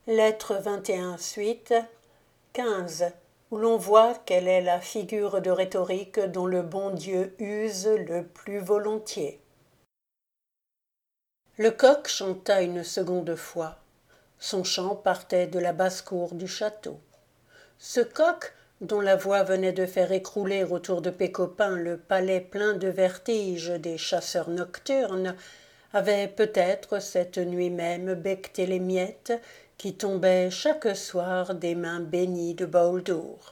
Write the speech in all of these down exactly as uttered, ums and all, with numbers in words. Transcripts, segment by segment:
Lettre vingt et un suite, quinze, où l'on voit quelle est la figure de rhétorique dont le bon Dieu use le plus volontiers. Le coq chanta une seconde fois. Son chant partait de la basse-cour du château. Ce coq, dont la voix venait de faire écrouler autour de Pécopin le palais plein de vertige des chasseurs nocturnes, avait peut-être cette nuit même becqueté les miettes qui tombaient chaque soir des mains bénies de Baldur.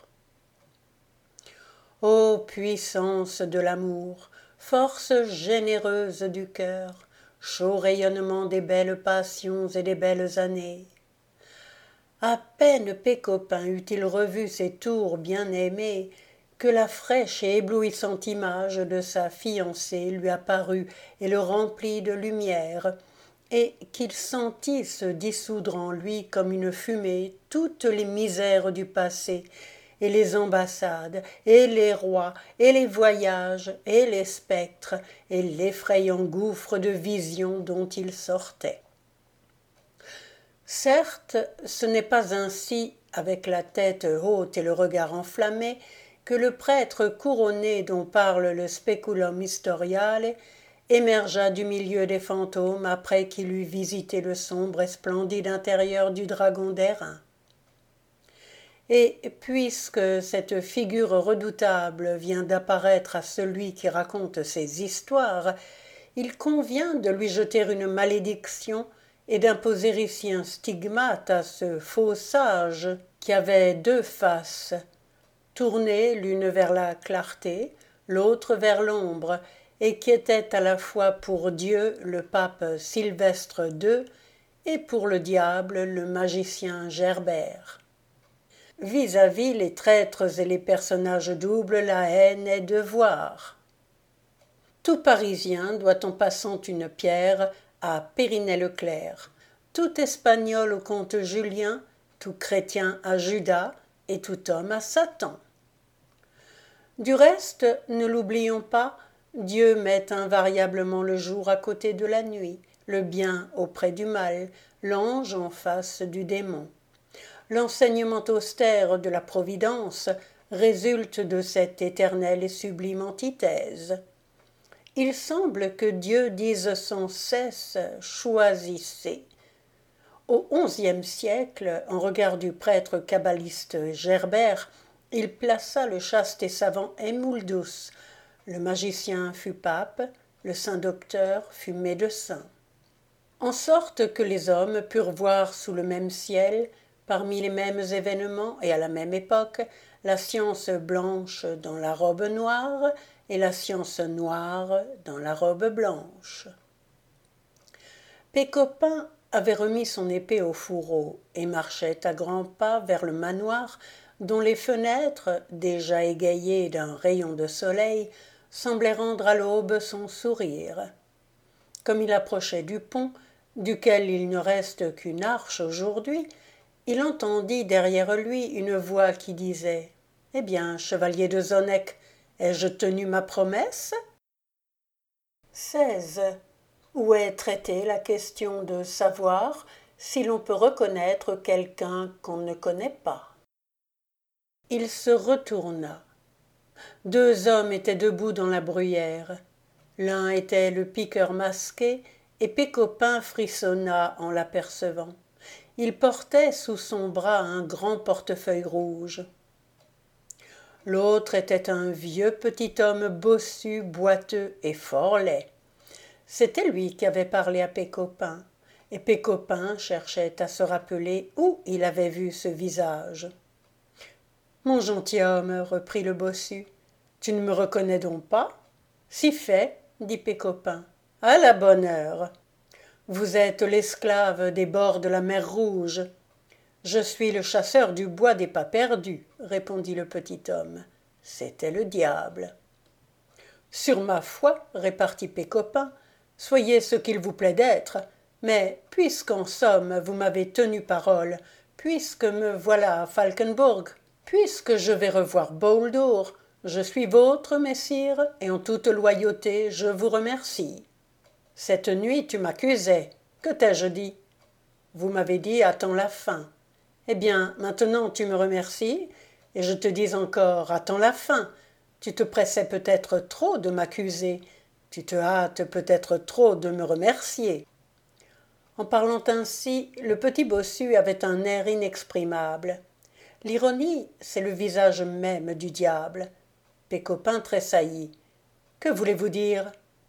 Ô puissance de l'amour, force généreuse du cœur, chaud rayonnement des belles passions et des belles années. À peine Pécopin eut-il revu ses tours bien-aimées, que la fraîche et éblouissante image de sa fiancée lui apparut et le remplit de lumière, et qu'il sentit se dissoudre en lui comme une fumée toutes les misères du passé, et les ambassades, et les rois, et les voyages, et les spectres, et l'effrayant gouffre de visions dont il sortait. Certes, ce n'est pas ainsi, avec la tête haute et le regard enflammé, que le prêtre couronné dont parle le Speculum Historiale émergea du milieu des fantômes après qu'il eut visité le sombre et splendide intérieur du dragon d'airain. Et puisque cette figure redoutable vient d'apparaître à celui qui raconte ces histoires, il convient de lui jeter une malédiction et d'imposer ici un stigmate à ce faux sage qui avait deux faces, tournées l'une vers la clarté, l'autre vers l'ombre, et qui était à la fois pour Dieu le pape Sylvestre deux et pour le diable le magicien Gerbert. Vis-à-vis les traîtres et les personnages doubles, la haine est de voir. Tout Parisien doit en passant une pierre à Périnet-Leclerc, tout Espagnol au comte Julien, tout chrétien à Judas et tout homme à Satan. Du reste, ne l'oublions pas, Dieu met invariablement le jour à côté de la nuit, le bien auprès du mal, l'ange en face du démon. L'enseignement austère de la Providence résulte de cette éternelle et sublime antithèse. Il semble que Dieu dise sans cesse « choisissez ». Au onzième siècle, en regard du prêtre kabbaliste Gerbert, il plaça le chaste et savant Emuldus. Le magicien fut pape, le saint docteur fut médecin. En sorte que les hommes purent voir sous le même ciel, parmi les mêmes événements et à la même époque, la science blanche dans la robe noire et la science noire dans la robe blanche. Pécopin avait remis son épée au fourreau et marchait à grands pas vers le manoir dont les fenêtres, déjà égayées d'un rayon de soleil, semblaient rendre à l'aube son sourire. Comme il approchait du pont, duquel il ne reste qu'une arche aujourd'hui, il entendit derrière lui une voix qui disait « Eh bien, chevalier de Zonec, ai-je tenu ma promesse ?» seize. Où est traitée la question de savoir si l'on peut reconnaître quelqu'un qu'on ne connaît pas. Il se retourna. Deux hommes étaient debout dans la bruyère. L'un était le piqueur masqué, et Pécopin frissonna en l'apercevant. Il portait sous son bras un grand portefeuille rouge. L'autre était un vieux petit homme bossu, boiteux et fort laid. C'était lui qui avait parlé à Pécopin, et Pécopin cherchait à se rappeler où il avait vu ce visage. « Mon gentilhomme, reprit le bossu, tu ne me reconnais donc pas ?»« Si fait, dit Pécopin. À la bonne heure. Vous êtes l'esclave des bords de la mer Rouge. Je suis le chasseur du bois des pas perdus, répondit le petit homme. C'était le diable. Sur ma foi, répartit Pécopin, soyez ce qu'il vous plaît d'être, mais puisqu'en somme vous m'avez tenu parole, puisque me voilà à Falkenburg, puisque je vais revoir Baldur, je suis vôtre, messire, et en toute loyauté je vous remercie. Cette nuit tu m'accusais. Que t'ai-je dit? Vous m'avez dit « attends la fin ». Eh bien, maintenant tu me remercies, et je te dis encore « attends la fin ». Tu te pressais peut-être trop de m'accuser, tu te hâtes peut-être trop de me remercier. En parlant ainsi, le petit bossu avait un air inexprimable. L'ironie, c'est le visage même du diable. Pécopin tressaillit. « Que voulez-vous dire »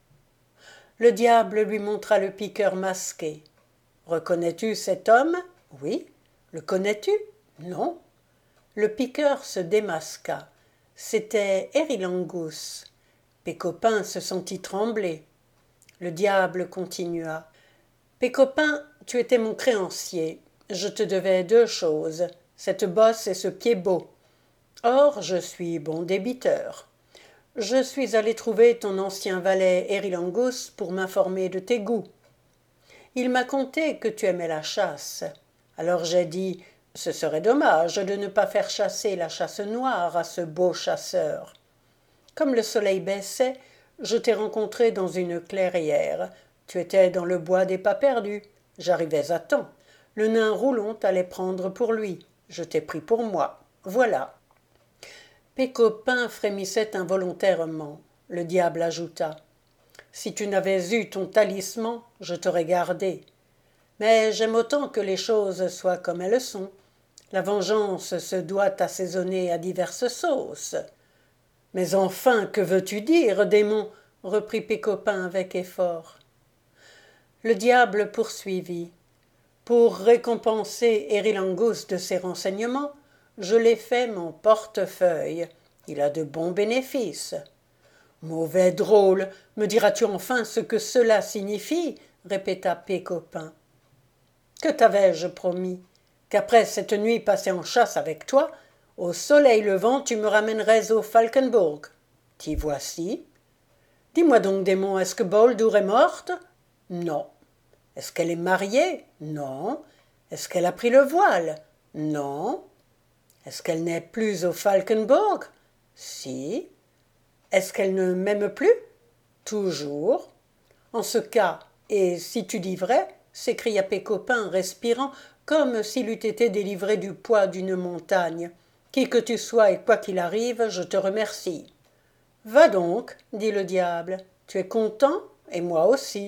Le diable lui montra le piqueur masqué. « Reconnais-tu cet homme » ? « Oui. »« Le connais-tu » ? « Non. » Le piqueur se démasqua. C'était Erilangus. Pécopin se sentit trembler. Le diable continua. « Pécopin, tu étais mon créancier. Je te devais deux choses, cette bosse et ce pied beau. Or, je suis bon débiteur. Je suis allé trouver ton ancien valet Erilangus pour m'informer de tes goûts. Il m'a conté que tu aimais la chasse. Alors j'ai dit, ce serait dommage de ne pas faire chasser la chasse noire à ce beau chasseur. Comme le soleil baissait, je t'ai rencontré dans une clairière. Tu étais dans le bois des pas perdus. J'arrivais à temps. Le nain Roulon t'allait prendre pour lui. Je t'ai pris pour moi. Voilà. » Pécopin frémissait involontairement. Le diable ajouta. « Si tu n'avais eu ton talisman, je t'aurais gardé. Mais j'aime autant que les choses soient comme elles sont. La vengeance se doit assaisonner à diverses sauces. »« Mais enfin, que veux-tu dire, démon » reprit Pécopin avec effort. Le diable poursuivit. « Pour récompenser Erilangus de ses renseignements, je l'ai fait mon portefeuille. Il a de bons bénéfices. »« Mauvais drôle, me diras-tu enfin ce que cela signifie » répéta Pécopin. « Que t'avais-je promis ? Qu'après cette nuit passée en chasse avec toi, au soleil levant tu me ramènerais au Falkenburg. T'y voici. Dis-moi donc, démon, est-ce que Boldur est morte ? Non. Est-ce qu'elle est mariée ? Non. Est-ce qu'elle a pris le voile ? Non. Est-ce qu'elle n'est plus au Falkenburg ? Si. Est-ce qu'elle ne m'aime plus ? Toujours. En ce cas, et si tu dis vrai, s'écria Pécopin, respirant comme s'il eût été délivré du poids d'une montagne. Qui que tu sois et quoi qu'il arrive, je te remercie. Va donc, dit le diable, tu es content, et moi aussi.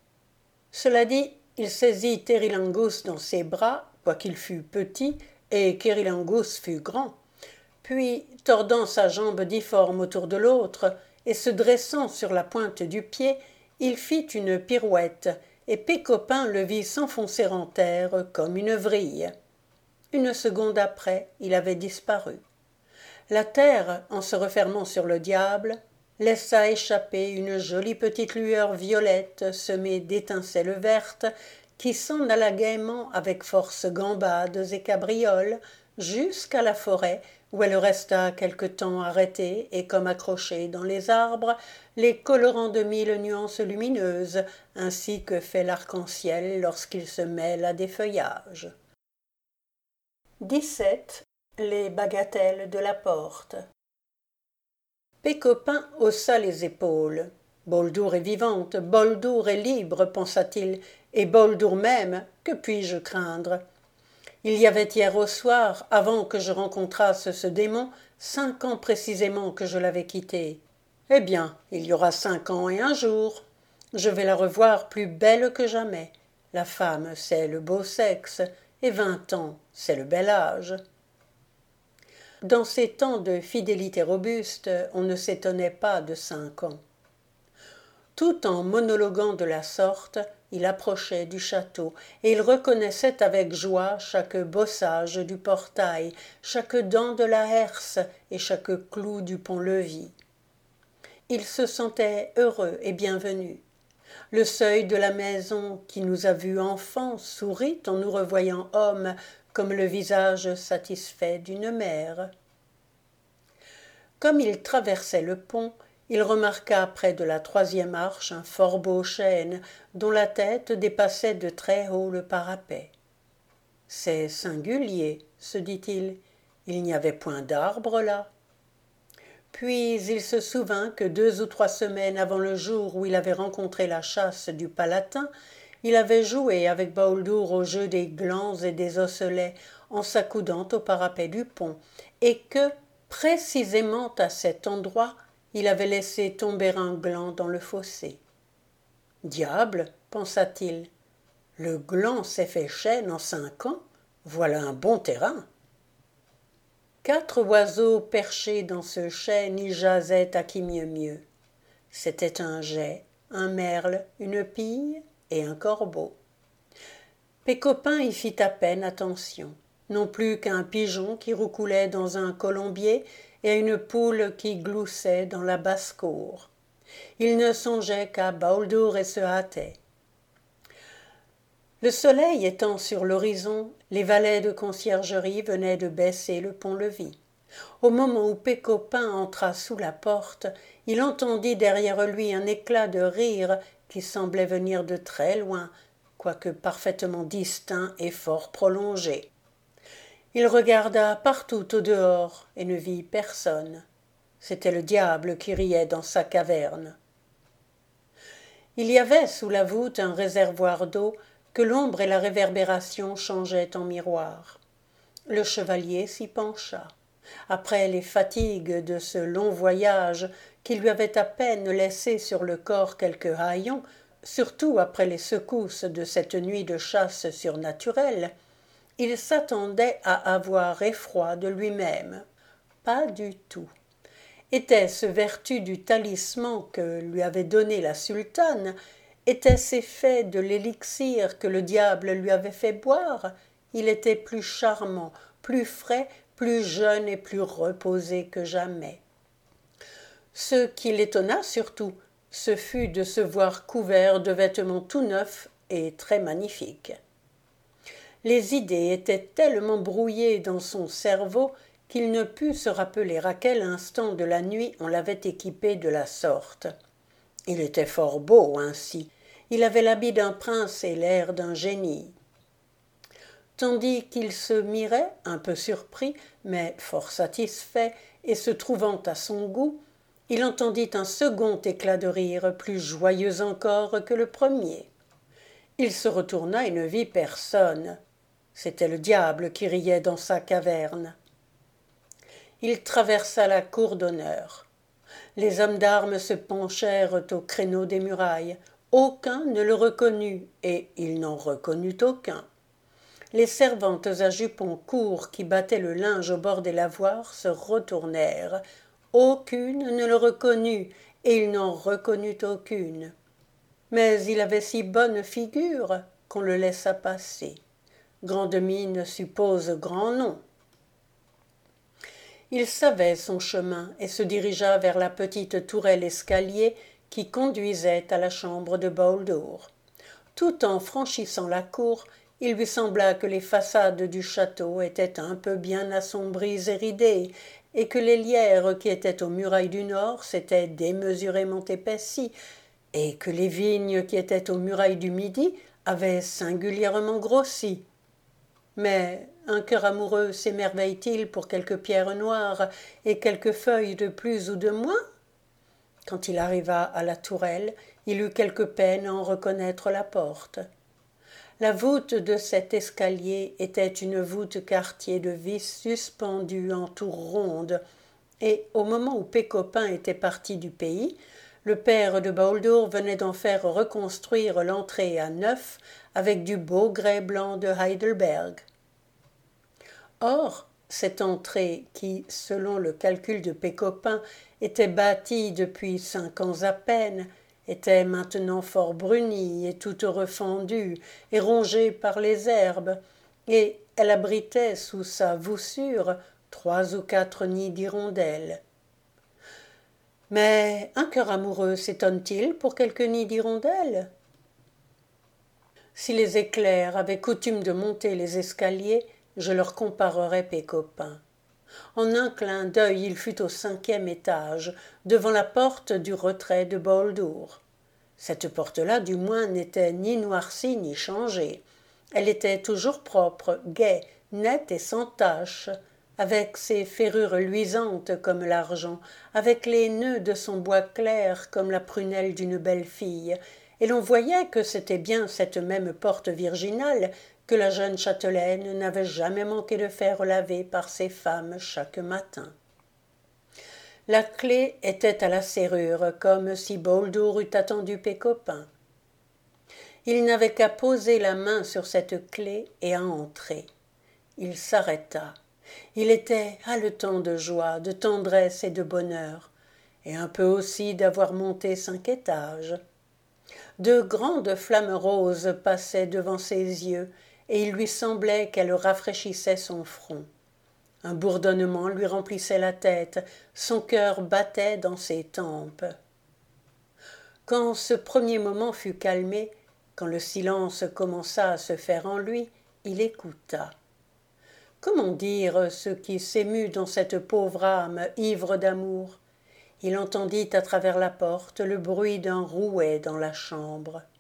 Cela dit, il saisit Erilangus dans ses bras, quoiqu'il fût petit, et qu'Erilangus fût grand. Puis, tordant sa jambe difforme autour de l'autre, et se dressant sur la pointe du pied, il fit une pirouette, et Pécopin le vit s'enfoncer en terre comme une vrille. Une seconde après, il avait disparu. La terre, en se refermant sur le diable, laissa échapper une jolie petite lueur violette semée d'étincelles vertes qui s'en alla gaiement avec force gambades et cabrioles jusqu'à la forêt où elle resta quelque temps arrêtée et comme accrochée dans les arbres, les colorant de mille nuances lumineuses, ainsi que fait l'arc-en-ciel lorsqu'il se mêle à des feuillages. dix-sept. Les bagatelles de la porte. Pécopin haussa les épaules. Boldur est vivante, Boldur est libre, pensa-t-il, et Boldur même, que puis-je craindre ? Il y avait hier au soir, avant que je rencontrasse ce démon, cinq ans précisément que je l'avais quitté. Eh bien, il y aura cinq ans et un jour. Je vais la revoir plus belle que jamais. La femme, c'est le beau sexe, et vingt ans, c'est le bel âge. Dans ces temps de fidélité robuste, on ne s'étonnait pas de cinq ans. Tout en monologuant de la sorte, il approchait du château, et il reconnaissait avec joie chaque bossage du portail, chaque dent de la herse et chaque clou du pont-levis. Il se sentait heureux et bienvenu. Le seuil de la maison qui nous a vus enfants sourit en nous revoyant hommes, comme le visage satisfait d'une mère. Comme il traversait le pont, il remarqua près de la troisième arche un fort beau chêne dont la tête dépassait de très haut le parapet. « C'est singulier, » se dit-il, « il n'y avait point d'arbre là. » Puis il se souvint que deux ou trois semaines avant le jour où il avait rencontré la chasse du Palatin, il avait joué avec Bauldour au jeu des glands et des osselets en s'accoudant au parapet du pont, et que, précisément à cet endroit, il avait laissé tomber un gland dans le fossé. Diable, pensa-t-il, le gland s'est fait chêne en cinq ans, voilà un bon terrain. Quatre oiseaux perchés dans ce chêne y jasaient à qui mieux mieux. C'était un geai, un merle, une pie et un corbeau. Pécopin y fit à peine attention, non plus qu'à un pigeon qui roucoulait dans un colombier et à une poule qui gloussait dans la basse-cour. Il ne songeait qu'à Bauldour et se hâtait. Le soleil étant sur l'horizon, les valets de conciergerie venaient de baisser le pont-levis. Au moment où Pécopin entra sous la porte, il entendit derrière lui un éclat de rire qui semblait venir de très loin, quoique parfaitement distinct et fort prolongé. Il regarda partout au dehors et ne vit personne. C'était le diable qui riait dans sa caverne. Il y avait sous la voûte un réservoir d'eau que l'ombre et la réverbération changeaient en miroir. Le chevalier s'y pencha. Après les fatigues de ce long voyage qui lui avait à peine laissé sur le corps quelques haillons, surtout après les secousses de cette nuit de chasse surnaturelle, il s'attendait à avoir effroi de lui-même. Pas du tout. Était-ce vertu du talisman que lui avait donné la sultane? Était-ce effet de l'élixir que le diable lui avait fait boire? Il était plus charmant, plus frais, plus jeune et plus reposé que jamais. Ce qui l'étonna surtout, ce fut de se voir couvert de vêtements tout neufs et très magnifiques. Les idées étaient tellement brouillées dans son cerveau qu'il ne put se rappeler à quel instant de la nuit on l'avait équipé de la sorte. Il était fort beau ainsi, il avait l'habit d'un prince et l'air d'un génie. Tandis qu'il se mirait, un peu surpris, mais fort satisfait, et se trouvant à son goût, il entendit un second éclat de rire, plus joyeux encore que le premier. Il se retourna et ne vit personne. C'était le diable qui riait dans sa caverne. Il traversa la cour d'honneur. Les hommes d'armes se penchèrent au créneau des murailles. Aucun ne le reconnut, et il n'en reconnut aucun. Les servantes à jupons courts qui battaient le linge au bord des lavoirs se retournèrent. Aucune ne le reconnut, et il n'en reconnut aucune. Mais il avait si bonne figure qu'on le laissa passer. Grande mine suppose grand nom. Il savait son chemin et se dirigea vers la petite tourelle escalier qui conduisait à la chambre de Bauldour. Tout en franchissant la cour, il lui sembla que les façades du château étaient un peu bien assombries et ridées, et que les lierres qui étaient aux murailles du nord s'étaient démesurément épaissies, et que les vignes qui étaient aux murailles du midi avaient singulièrement grossi. Mais un cœur amoureux s'émerveille-t-il pour quelques pierres noires et quelques feuilles de plus ou de moins? Quand il arriva à la tourelle, il eut quelque peine à en reconnaître la porte. La voûte de cet escalier était une voûte quartier de vis suspendue en tour ronde, et au moment où Pécopin était parti du pays, le père de Bauldour venait d'en faire reconstruire l'entrée à neuf avec du beau grès blanc de Heidelberg. Or, cette entrée qui, selon le calcul de Pécopin, était bâtie depuis cinq ans à peine, était maintenant fort brunie et toute refendue et rongée par les herbes, et elle abritait sous sa voussure trois ou quatre nids d'hirondelles. Mais un cœur amoureux s'étonne-t-il pour quelques nids d'hirondelles? Si les éclairs avaient coutume de monter les escaliers, je leur comparerais Pécopin. En un clin d'œil, il fut au cinquième étage, devant la porte du retrait de Bauldour. Cette porte-là, du moins, n'était ni noircie ni changée. Elle était toujours propre, gaie, nette et sans tache, avec ses ferrures luisantes comme l'argent, avec les nœuds de son bois clair comme la prunelle d'une belle fille, et l'on voyait que c'était bien cette même porte virginale que la jeune châtelaine n'avait jamais manqué de faire laver par ses femmes chaque matin. La clé était à la serrure, comme si Baldour eût attendu Pécopin. Il n'avait qu'à poser la main sur cette clé et à entrer. Il s'arrêta. Il était haletant de joie, de tendresse et de bonheur, et un peu aussi d'avoir monté cinq étages. De grandes flammes roses passaient devant ses yeux, et il lui semblait qu'elles rafraîchissaient son front. Un bourdonnement lui remplissait la tête, son cœur battait dans ses tempes. Quand ce premier moment fut calmé, quand le silence commença à se faire en lui, il écouta. Comment dire ce qui s'émut dans cette pauvre âme ivre d'amour? Il entendit à travers la porte le bruit d'un rouet dans la chambre.